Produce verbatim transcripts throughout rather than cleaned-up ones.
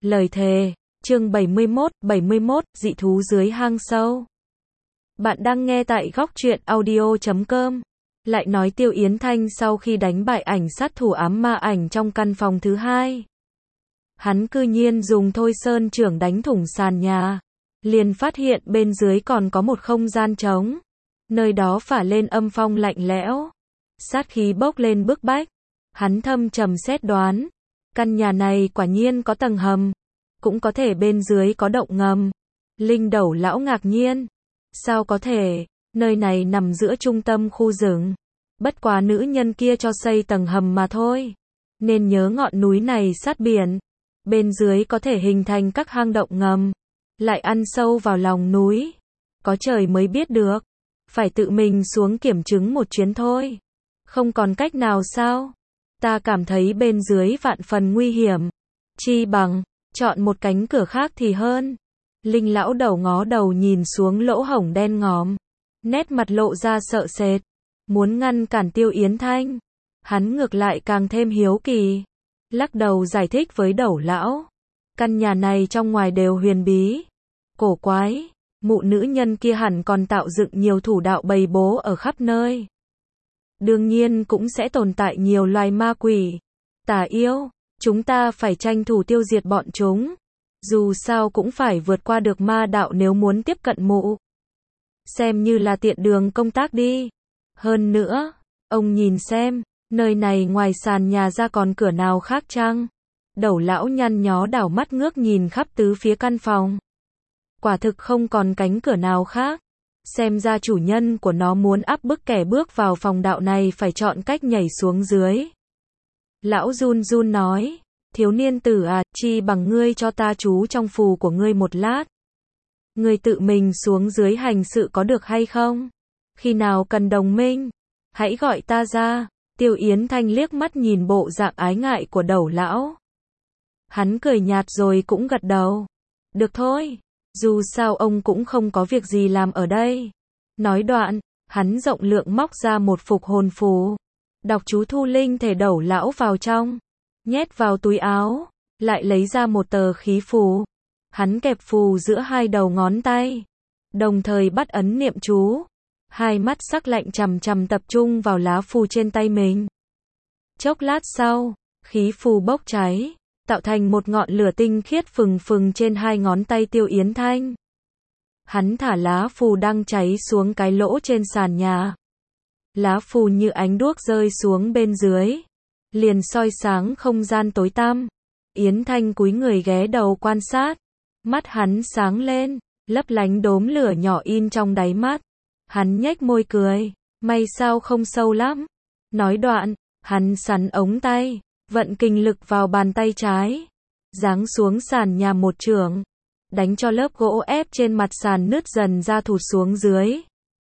Lời thề, chương bảy mươi mốt, bảy mươi mốt, dị thú dưới hang sâu. Bạn đang nghe tại góc truyện audio chấm com. Lại nói Tiêu Yến Thanh sau khi đánh bại ảnh sát thủ ám ma ảnh trong căn phòng thứ hai. Hắn cư nhiên dùng thôi sơn trưởng đánh thủng sàn nhà. Liền phát hiện bên dưới còn có một không gian trống. Nơi đó phả lên âm phong lạnh lẽo. Sát khí bốc lên bức bách. Hắn thâm trầm xét đoán. Căn nhà này quả nhiên có tầng hầm. Cũng có thể bên dưới có động ngầm. Linh Đẩu lão ngạc nhiên. Sao có thể, nơi này nằm giữa trung tâm khu rừng. Bất quá nữ nhân kia cho xây tầng hầm mà thôi. Nên nhớ ngọn núi này sát biển. Bên dưới có thể hình thành các hang động ngầm. Lại ăn sâu vào lòng núi. Có trời mới biết được. Phải tự mình xuống kiểm chứng một chuyến thôi. Không còn cách nào sao? Ta cảm thấy bên dưới vạn phần nguy hiểm. Chi bằng, chọn một cánh cửa khác thì hơn. Linh lão đầu ngó đầu nhìn xuống lỗ hổng đen ngòm. Nét mặt lộ ra sợ sệt. Muốn ngăn cản Tiêu Yến Thanh. Hắn ngược lại càng thêm hiếu kỳ. Lắc đầu giải thích với Đẩu lão. Căn nhà này trong ngoài đều huyền bí. Cổ quái. Mụ nữ nhân kia hẳn còn tạo dựng nhiều thủ đạo bày bố ở khắp nơi. Đương nhiên cũng sẽ tồn tại nhiều loài ma quỷ, tà yêu. Chúng ta phải tranh thủ tiêu diệt bọn chúng. Dù sao cũng phải vượt qua được ma đạo nếu muốn tiếp cận mụ. Xem như là tiện đường công tác đi. Hơn nữa, ông nhìn xem, nơi này ngoài sàn nhà ra còn cửa nào khác chăng? Đẩu lão nhăn nhó đảo mắt ngước nhìn khắp tứ phía căn phòng. Quả thực không còn cánh cửa nào khác. Xem ra chủ nhân của nó muốn áp bức kẻ bước vào phòng đạo này phải chọn cách nhảy xuống dưới. Lão run run nói, thiếu niên tử à, chi bằng ngươi cho ta trú trong phù của ngươi một lát. Ngươi tự mình xuống dưới hành sự có được hay không? Khi nào cần đồng minh, hãy gọi ta ra. Tiêu Yến Thanh liếc mắt nhìn bộ dạng ái ngại của Đẩu lão. Hắn cười nhạt rồi cũng gật đầu. Được thôi. Dù sao ông cũng không có việc gì làm ở đây. Nói đoạn, hắn rộng lượng móc ra một phục hồn phù. Đọc chú thu linh thể Đẩu lão vào trong. Nhét vào túi áo. Lại lấy ra một tờ khí phù. Hắn kẹp phù giữa hai đầu ngón tay. Đồng thời bắt ấn niệm chú. Hai mắt sắc lạnh chằm chằm tập trung vào lá phù trên tay mình. Chốc lát sau, khí phù bốc cháy. Tạo thành một ngọn lửa tinh khiết phừng phừng trên hai ngón tay Tiêu Yến Thanh. Hắn thả lá phù đang cháy xuống cái lỗ trên sàn nhà. Lá phù như ánh đuốc rơi xuống bên dưới. Liền soi sáng không gian tối tăm. Yến Thanh cúi người ghé đầu quan sát. Mắt hắn sáng lên, lấp lánh đốm lửa nhỏ in trong đáy mắt. Hắn nhếch môi cười, may sao không sâu lắm. Nói đoạn, hắn sắn ống tay. Vận kinh lực vào bàn tay trái. Giáng xuống sàn nhà một chưởng. Đánh cho lớp gỗ ép trên mặt sàn nứt dần ra thụt xuống dưới.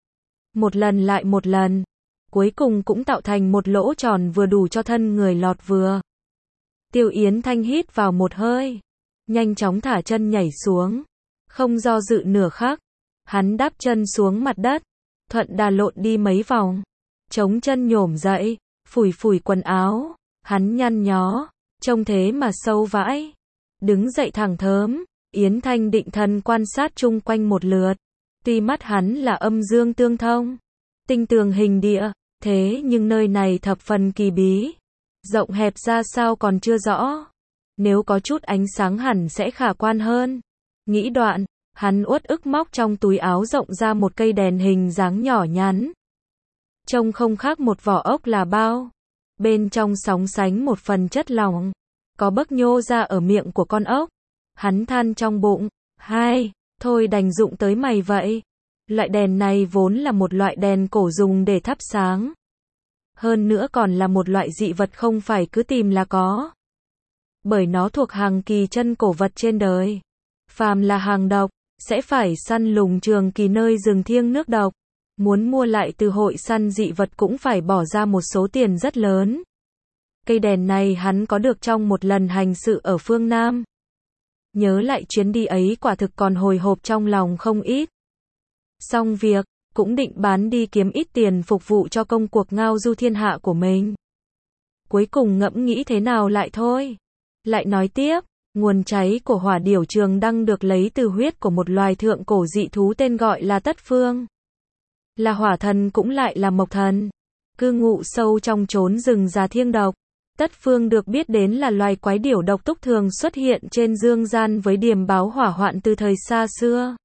Một lần lại một lần. Cuối cùng cũng tạo thành một lỗ tròn vừa đủ cho thân người lọt vừa. Tiêu Yến Thanh hít vào một hơi. Nhanh chóng thả chân nhảy xuống. Không do dự nửa khắc. Hắn đáp chân xuống mặt đất. Thuận đà lộn đi mấy vòng. Chống chân nhổm dậy. Phủi phủi quần áo. Hắn nhăn nhó, trông thế mà sâu vãi. Đứng dậy thẳng thớm, Yến Thanh định thần quan sát chung quanh một lượt. Tuy mắt hắn là âm dương tương thông, tinh tường hình địa, thế nhưng nơi này thập phần kỳ bí. Rộng hẹp ra sao còn chưa rõ. Nếu có chút ánh sáng hẳn sẽ khả quan hơn. Nghĩ đoạn, hắn uất ức móc trong túi áo rộng ra một cây đèn hình dáng nhỏ nhắn. Trông không khác một vỏ ốc là bao. Bên trong sóng sánh một phần chất lỏng. Có bấc nhô ra ở miệng của con ốc. Hắn than trong bụng. Hai, thôi đành dụng tới mày vậy. Loại đèn này vốn là một loại đèn cổ dùng để thắp sáng. Hơn nữa còn là một loại dị vật không phải cứ tìm là có. Bởi nó thuộc hàng kỳ chân cổ vật trên đời. Phàm là hàng độc, sẽ phải săn lùng trường kỳ nơi rừng thiêng nước độc. Muốn mua lại từ hội săn dị vật cũng phải bỏ ra một số tiền rất lớn. Cây đèn này hắn có được trong một lần hành sự ở phương Nam. Nhớ lại chuyến đi ấy quả thực còn hồi hộp trong lòng không ít. Xong việc, cũng định bán đi kiếm ít tiền phục vụ cho công cuộc ngao du thiên hạ của mình. Cuối cùng ngẫm nghĩ thế nào lại thôi. Lại nói tiếp, Nguồn cháy của hỏa điểu trường đăng được lấy từ huyết của một loài thượng cổ dị thú tên gọi là Tất Phương. Là hỏa thần cũng lại là mộc thần. Cư ngụ sâu trong chốn rừng già thiêng độc. Tất Phương được biết đến là loài quái điểu độc túc thường xuất hiện trên dương gian với điềm báo hỏa hoạn từ thời xa xưa.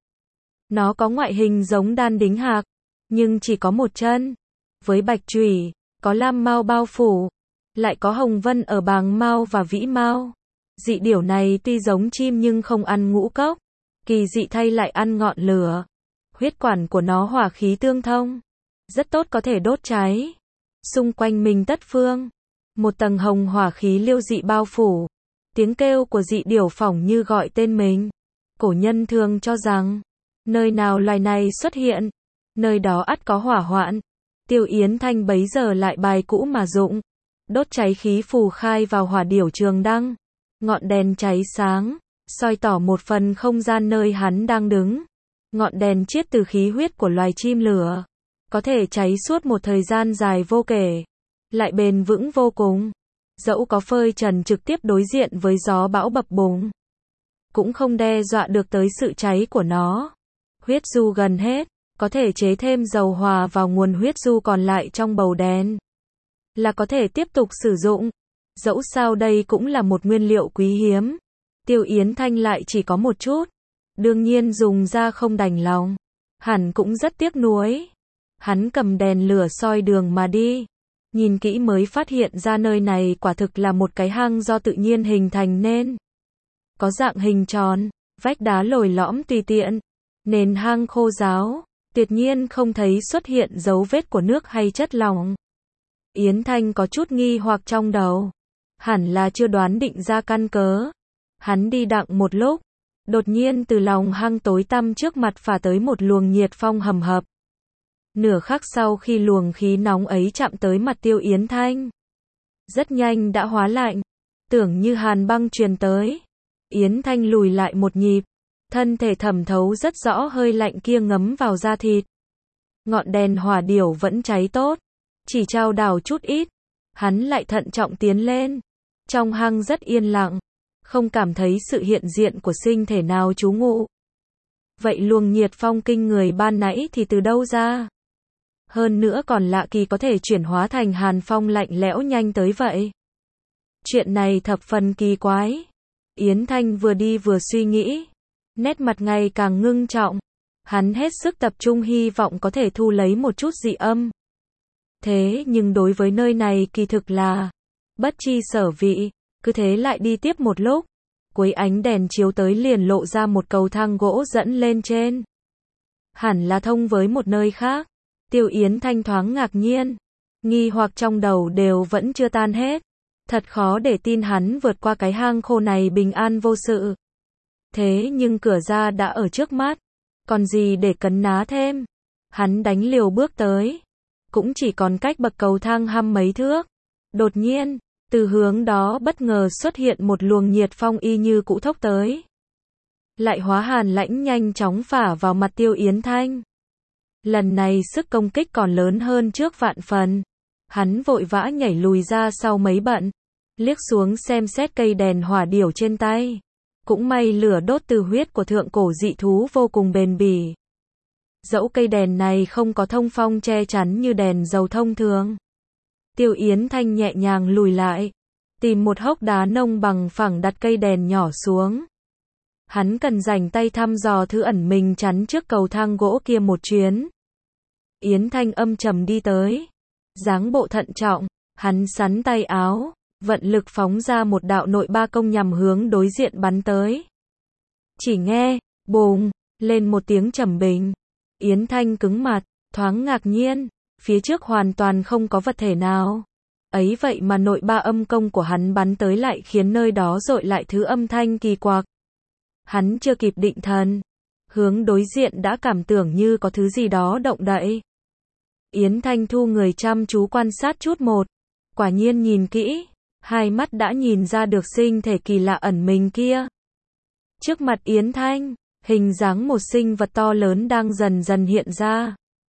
Nó có ngoại hình giống đan đính hạc, nhưng chỉ có một chân. Với bạch chủy, có lam mao bao phủ, lại có hồng vân ở bàng mao và vĩ mao. Dị điểu này tuy giống chim nhưng không ăn ngũ cốc, kỳ dị thay lại ăn ngọn lửa. Huyết quản của nó hỏa khí tương thông, rất tốt có thể đốt cháy. Xung quanh mình Tất Phương, một tầng hồng hỏa khí liêu dị bao phủ. Tiếng kêu của dị điểu phỏng như gọi tên mình. Cổ nhân thường cho rằng, nơi nào loài này xuất hiện, nơi đó ắt có hỏa hoạn. Tiêu Yến Thanh bấy giờ lại bài cũ mà dụng, đốt cháy khí phù khai vào hỏa điểu trường đăng. Ngọn đèn cháy sáng, soi tỏ một phần không gian nơi hắn đang đứng. Ngọn đèn chiết từ khí huyết của loài chim lửa, có thể cháy suốt một thời gian dài vô kể, lại bền vững vô cùng. Dẫu có phơi trần trực tiếp đối diện với gió bão bập bùng, cũng không đe dọa được tới sự cháy của nó. Huyết du gần hết, có thể chế thêm dầu hòa vào nguồn huyết du còn lại trong bầu đèn, là có thể tiếp tục sử dụng. Dẫu sao đây cũng là một nguyên liệu quý hiếm. Tiêu Yến Thanh lại chỉ có một chút, đương nhiên dùng ra không đành lòng, hẳn cũng rất tiếc nuối. Hắn cầm đèn lửa soi đường mà đi, nhìn kỹ mới phát hiện ra nơi này quả thực là một cái hang do tự nhiên hình thành nên. Có dạng hình tròn, vách đá lồi lõm tùy tiện, nền hang khô ráo, tuyệt nhiên không thấy xuất hiện dấu vết của nước hay chất lỏng. Yến Thanh có chút nghi hoặc trong đầu, hẳn là chưa đoán định ra căn cớ. Hắn đi đặng một lúc, đột nhiên từ lòng hang tối tăm trước mặt phả tới một luồng nhiệt phong hầm hập. Nửa khắc sau khi luồng khí nóng ấy chạm tới mặt Tiêu Yến Thanh, rất nhanh đã hóa lạnh, tưởng như hàn băng truyền tới. Yến Thanh lùi lại một nhịp, thân thể thẩm thấu rất rõ hơi lạnh kia ngấm vào da thịt. Ngọn đèn hỏa điểu vẫn cháy tốt, chỉ trao đảo chút ít. Hắn lại thận trọng tiến lên. Trong hang rất yên lặng, không cảm thấy sự hiện diện của sinh thể nào trú ngụ. Vậy luồng nhiệt phong kinh người ban nãy thì từ đâu ra? Hơn nữa còn lạ kỳ có thể chuyển hóa thành hàn phong lạnh lẽo nhanh tới vậy. Chuyện này thập phần kỳ quái. Yến Thanh vừa đi vừa suy nghĩ, nét mặt ngày càng ngưng trọng. Hắn hết sức tập trung hy vọng có thể thu lấy một chút dị âm. Thế nhưng đối với nơi này kỳ thực là bất chi sở vị, cứ thế lại đi tiếp một lúc. Cuối ánh đèn chiếu tới liền lộ ra một cầu thang gỗ dẫn lên trên. Hẳn là thông với một nơi khác. Tiêu Yến Thanh thoáng ngạc nhiên, nghi hoặc trong đầu đều vẫn chưa tan hết. Thật khó để tin hắn vượt qua cái hang khô này bình an vô sự. Thế nhưng cửa ra đã ở trước mắt, còn gì để cấn ná thêm. Hắn đánh liều bước tới, cũng chỉ còn cách bậc cầu thang hăm mấy thước. Đột nhiên, từ hướng đó bất ngờ xuất hiện một luồng nhiệt phong y như cũ thốc tới. Lại hóa hàn lãnh nhanh chóng phả vào mặt Tiêu Yến Thanh. Lần này sức công kích còn lớn hơn trước vạn phần. Hắn vội vã nhảy lùi ra sau mấy bận, liếc xuống xem xét cây đèn hỏa điểu trên tay. Cũng may lửa đốt từ huyết của thượng cổ dị thú vô cùng bền bỉ. Dẫu cây đèn này không có thông phong che chắn như đèn dầu thông thường. Tiêu Yến Thanh nhẹ nhàng lùi lại, tìm một hốc đá nông bằng phẳng đặt cây đèn nhỏ xuống. Hắn cần rảnh tay thăm dò thứ ẩn mình chắn trước cầu thang gỗ kia một chuyến. Yến Thanh âm trầm đi tới, dáng bộ thận trọng, hắn sắn tay áo, vận lực phóng ra một đạo nội ba công nhằm hướng đối diện bắn tới. Chỉ nghe, bùng, lên một tiếng trầm bình. Yến Thanh cứng mặt, thoáng ngạc nhiên, phía trước hoàn toàn không có vật thể nào. Ấy vậy mà nội ba âm công của hắn bắn tới lại khiến nơi đó dội lại thứ âm thanh kỳ quặc. Hắn chưa kịp định thần, hướng đối diện đã cảm tưởng như có thứ gì đó động đậy. Yến Thanh thu người chăm chú quan sát chút một, quả nhiên nhìn kỹ, hai mắt đã nhìn ra được sinh thể kỳ lạ ẩn mình kia. Trước mặt Yến Thanh, hình dáng một sinh vật to lớn đang dần dần hiện ra.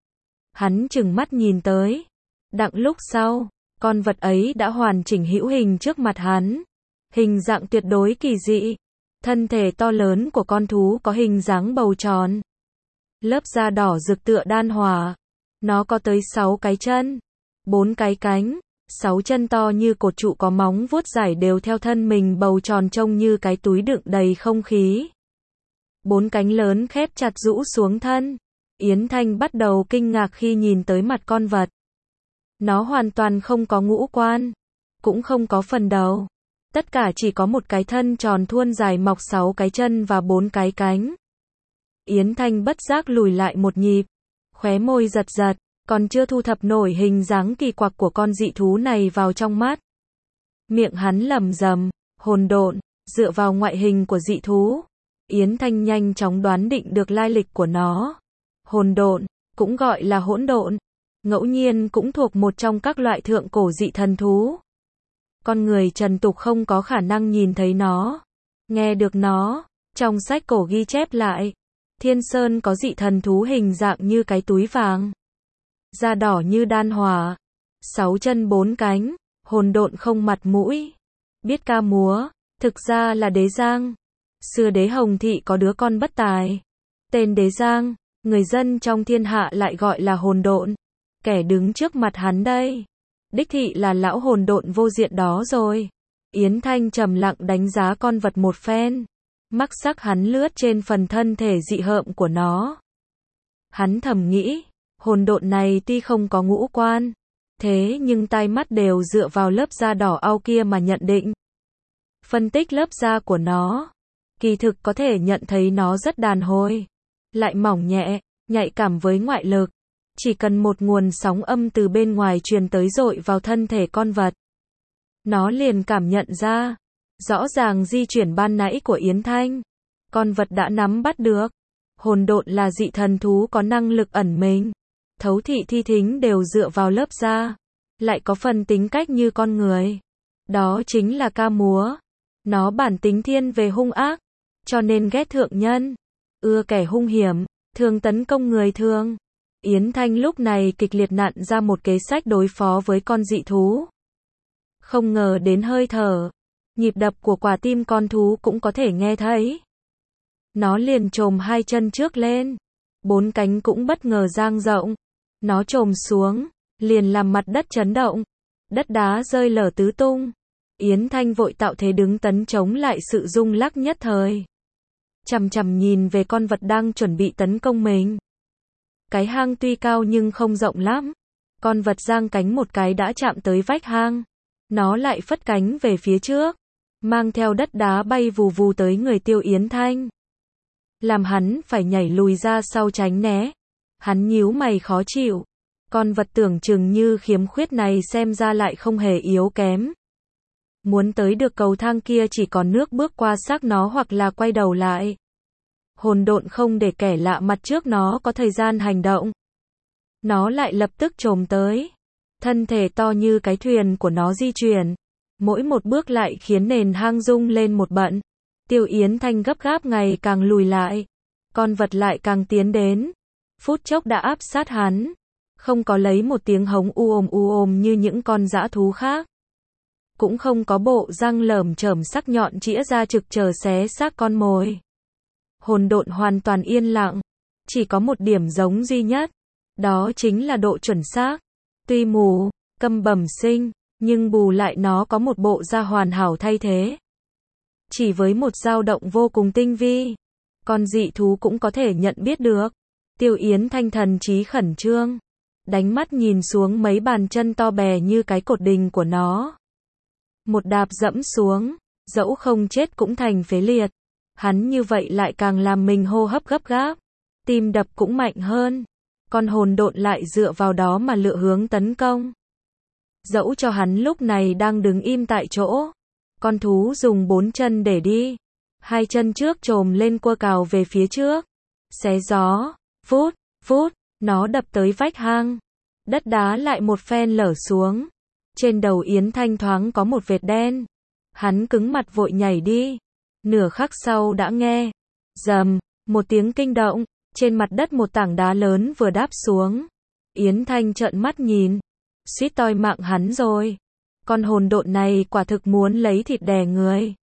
Hắn chừng mắt nhìn tới, đặng lúc sau, con vật ấy đã hoàn chỉnh hữu hình trước mặt hắn. Hình dạng tuyệt đối kỳ dị, Thân thể to lớn của con thú có hình dáng bầu tròn. Lớp da đỏ rực tựa đan hỏa. Nó có tới sáu cái chân, bốn cái cánh, sáu chân to như cột trụ có móng vuốt dài đều theo thân mình bầu tròn trông như cái túi đựng đầy không khí. Bốn cánh lớn khép chặt rũ xuống thân. Yến Thanh bắt đầu kinh ngạc khi nhìn tới mặt con vật. Nó hoàn toàn không có ngũ quan, cũng không có phần đầu. Tất cả chỉ có một cái thân tròn thuôn dài mọc sáu cái chân và bốn cái cánh. Yến Thanh bất giác lùi lại một nhịp, khóe môi giật giật, còn chưa thu thập nổi hình dáng kỳ quặc của con dị thú này vào trong mắt. Miệng hắn lẩm rầm, hỗn độn, dựa vào ngoại hình của dị thú, Yến Thanh nhanh chóng đoán định được lai lịch của nó. Hỗn độn, cũng gọi là hỗn độn, ngẫu nhiên cũng thuộc một trong các loại thượng cổ dị thần thú. Con người trần tục không có khả năng nhìn thấy nó, nghe được nó. Trong sách cổ ghi chép lại, Thiên Sơn có dị thần thú hình dạng như cái túi vàng, da đỏ như đan hỏa, sáu chân bốn cánh, hỗn độn không mặt mũi, biết ca múa, thực ra là Đế Giang. Xưa đế Hồng Thị có đứa con bất tài, tên Đế Giang, người dân trong thiên hạ lại gọi là hỗn độn. Kẻ đứng trước mặt hắn đây, đích thị là lão hỗn độn vô diện đó rồi. Yến Thanh trầm lặng đánh giá con vật một phen, mắt sắc hắn lướt trên phần thân thể dị hợm của nó. Hắn thầm nghĩ, hỗn độn này tuy không có ngũ quan, thế nhưng tai mắt đều dựa vào lớp da đỏ au kia mà nhận định. Phân tích lớp da của nó, kỳ thực có thể nhận thấy nó rất đàn hồi, lại mỏng nhẹ, nhạy cảm với ngoại lực. Chỉ cần một nguồn sóng âm từ bên ngoài truyền tới dội vào thân thể con vật, nó liền cảm nhận ra. Rõ ràng di chuyển ban nãy của Yến Thanh, con vật đã nắm bắt được. Hỗn độn là dị thần thú có năng lực ẩn mình, thấu thị thi thính đều dựa vào lớp da, lại có phần tính cách như con người. Đó chính là ca múa. Nó bản tính thiên về hung ác, cho nên ghét thượng nhân, ưa kẻ hung hiểm, thường tấn công người thường. Yến Thanh lúc này kịch liệt nặn ra một kế sách đối phó với con dị thú. Không ngờ đến hơi thở, nhịp đập của quả tim con thú cũng có thể nghe thấy. Nó liền chồm hai chân trước lên, bốn cánh cũng bất ngờ dang rộng. Nó chồm xuống, liền làm mặt đất chấn động, đất đá rơi lở tứ tung. Yến Thanh vội tạo thế đứng tấn chống lại sự rung lắc nhất thời. Chằm chằm nhìn về con vật đang chuẩn bị tấn công mình. Cái hang tuy cao nhưng không rộng lắm. Con vật giang cánh một cái đã chạm tới vách hang. Nó lại phất cánh về phía trước, mang theo đất đá bay vù vù tới người Tiêu Yến Thanh, làm hắn phải nhảy lùi ra sau tránh né. Hắn nhíu mày khó chịu. Con vật tưởng chừng như khiếm khuyết này xem ra lại không hề yếu kém. Muốn tới được cầu thang kia chỉ còn nước bước qua xác nó hoặc là quay đầu lại. Hỗn độn không để kẻ lạ mặt trước nó có thời gian hành động. Nó lại lập tức chồm tới. Thân thể to như cái thuyền của nó di chuyển. Mỗi một bước lại khiến nền hang rung lên một bận. Tiêu Yến Thanh gấp gáp ngày càng lùi lại. Con vật lại càng tiến đến. Phút chốc đã áp sát hắn. Không có lấy một tiếng hống u ồm u ồm như những con dã thú khác. Cũng không có bộ răng lởm chởm sắc nhọn chĩa ra trực chờ xé xác con mồi. Hỗn độn hoàn toàn yên lặng. Chỉ có một điểm giống duy nhất. Đó chính là độ chuẩn xác. Tuy mù, câm bẩm sinh, nhưng bù lại nó có một bộ da hoàn hảo thay thế. Chỉ với một dao động vô cùng tinh vi, con dị thú cũng có thể nhận biết được. Tiêu Yến Thanh thần trí khẩn trương, đánh mắt nhìn xuống mấy bàn chân to bè như cái cột đình của nó. Một đạp dẫm xuống, dẫu không chết cũng thành phế liệt. Hắn như vậy lại càng làm mình hô hấp gấp gáp, tim đập cũng mạnh hơn. Con hỗn độn lại dựa vào đó mà lựa hướng tấn công. Dẫu cho hắn lúc này đang đứng im tại chỗ, con thú dùng bốn chân để đi. Hai chân trước chồm lên cua cào về phía trước. Xé gió, vút, vút, nó đập tới vách hang. Đất đá lại một phen lở xuống. Trên đầu Yến Thanh thoáng có một vệt đen. Hắn cứng mặt vội nhảy đi. Nửa khắc sau đã nghe, rầm, một tiếng kinh động. Trên mặt đất một tảng đá lớn vừa đáp xuống. Yến Thanh trợn mắt nhìn. Suýt toi mạng hắn rồi. Con hỗn độn này quả thực muốn lấy thịt đè người.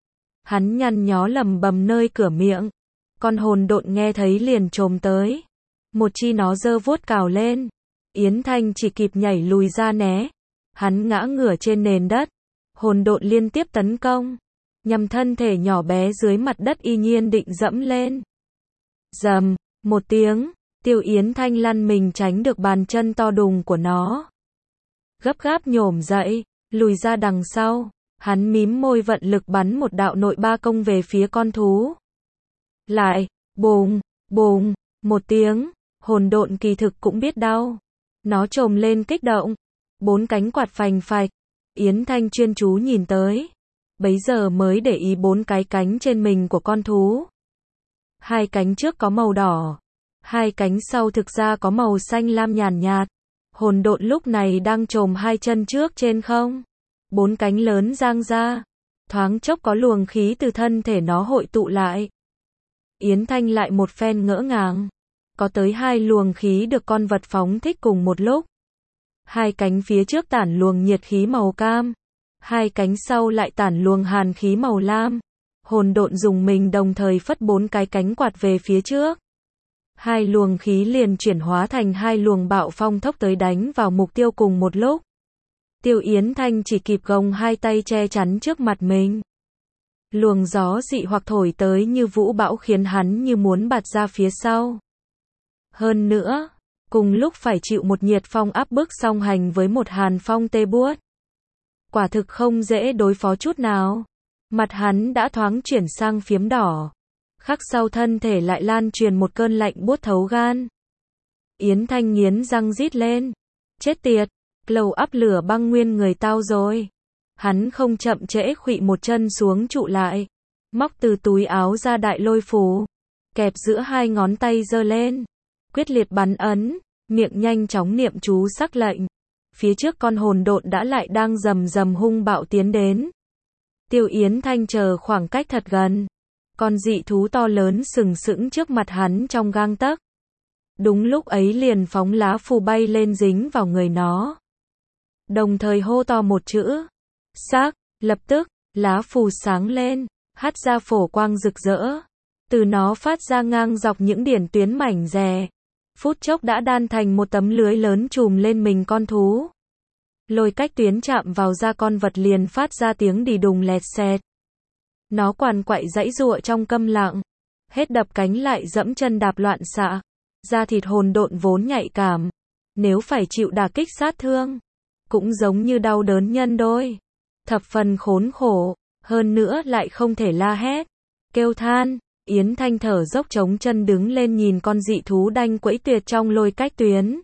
Hắn nhăn nhó lầm bầm nơi cửa miệng. Con hồn độn nghe thấy liền trồm tới. Một chi nó giơ vuốt cào lên. Yến Thanh chỉ kịp nhảy lùi ra né. Hắn ngã ngửa trên nền đất. Hồn độn liên tiếp tấn công. Nhằm thân thể nhỏ bé dưới mặt đất y nhiên định dẫm lên. Rầm, một tiếng, Tiêu Yến Thanh lăn mình tránh được bàn chân to đùng của nó. Gấp gáp nhổm dậy, lùi ra đằng sau. Hắn mím môi vận lực bắn một đạo nội ba công về phía con thú. Lại, bùng, bùng, một tiếng, hồn độn kỳ thực cũng biết đau. Nó trồm lên kích động. Bốn cánh quạt phành phạch. Yến Thanh chuyên chú nhìn tới. Bấy giờ mới để ý bốn cái cánh trên mình của con thú. Hai cánh trước có màu đỏ. Hai cánh sau thực ra có màu xanh lam nhàn nhạt. Hồn độn lúc này đang trồm hai chân trước trên không. Bốn cánh lớn giang ra. Thoáng chốc có luồng khí từ thân thể nó hội tụ lại. Yến Thanh lại một phen ngỡ ngàng. Có tới hai luồng khí được con vật phóng thích cùng một lúc. Hai cánh phía trước tản luồng nhiệt khí màu cam. Hai cánh sau lại tản luồng hàn khí màu lam. Hồn độn dùng mình đồng thời phất bốn cái cánh quạt về phía trước. Hai luồng khí liền chuyển hóa thành hai luồng bạo phong thốc tới đánh vào mục tiêu cùng một lúc. Tiêu Yến Thanh chỉ kịp gồng hai tay che chắn trước mặt mình. Luồng gió dị hoặc thổi tới như vũ bão khiến hắn như muốn bạt ra phía sau. Hơn nữa, cùng lúc phải chịu một nhiệt phong áp bức song hành với một hàn phong tê buốt. Quả thực không dễ đối phó chút nào. Mặt hắn đã thoáng chuyển sang phiếm đỏ. Khắc sau thân thể lại lan truyền một cơn lạnh buốt thấu gan. Yến Thanh nghiến răng rít lên. Chết tiệt, lầu áp lửa băng nguyên người tao rồi. Hắn không chậm trễ khuỵu một chân xuống trụ lại. Móc từ túi áo ra đại lôi phù. Kẹp giữa hai ngón tay giơ lên. Quyết liệt bắn ấn, miệng nhanh chóng niệm chú sắc lệnh. Phía trước con hồn độn đã lại đang rầm rầm hung bạo tiến đến. Tiêu Yến Thanh chờ khoảng cách thật gần. Con dị thú to lớn sừng sững trước mặt hắn trong gang tấc. Đúng lúc ấy liền phóng lá phù bay lên dính vào người nó. Đồng thời hô to một chữ. Xác, lập tức, lá phù sáng lên, hắt ra phổ quang rực rỡ. Từ nó phát ra ngang dọc những điển tuyến mảnh rè. Phút chốc đã đan thành một tấm lưới lớn trùm lên mình con thú. Lôi cách tuyến chạm vào da con vật liền phát ra tiếng đì đùng lẹt xẹt. Nó quằn quại giãy giụa trong câm lặng. Hết đập cánh lại dẫm chân đạp loạn xạ. Da thịt hồn độn vốn nhạy cảm. Nếu phải chịu đả kích sát thương, cũng giống như đau đớn nhân đôi. Thập phần khốn khổ, hơn nữa lại không thể la hét, kêu than. Yến Thanh thở dốc chống chân đứng lên nhìn con dị thú đanh quẫy tuyệt trong lôi cách tuyến.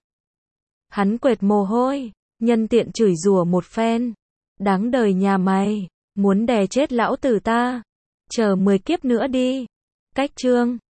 Hắn quệt mồ hôi, nhân tiện chửi rủa một phen. Đáng đời nhà mày, muốn đè chết lão tử ta. Chờ mười kiếp nữa đi. Cách chương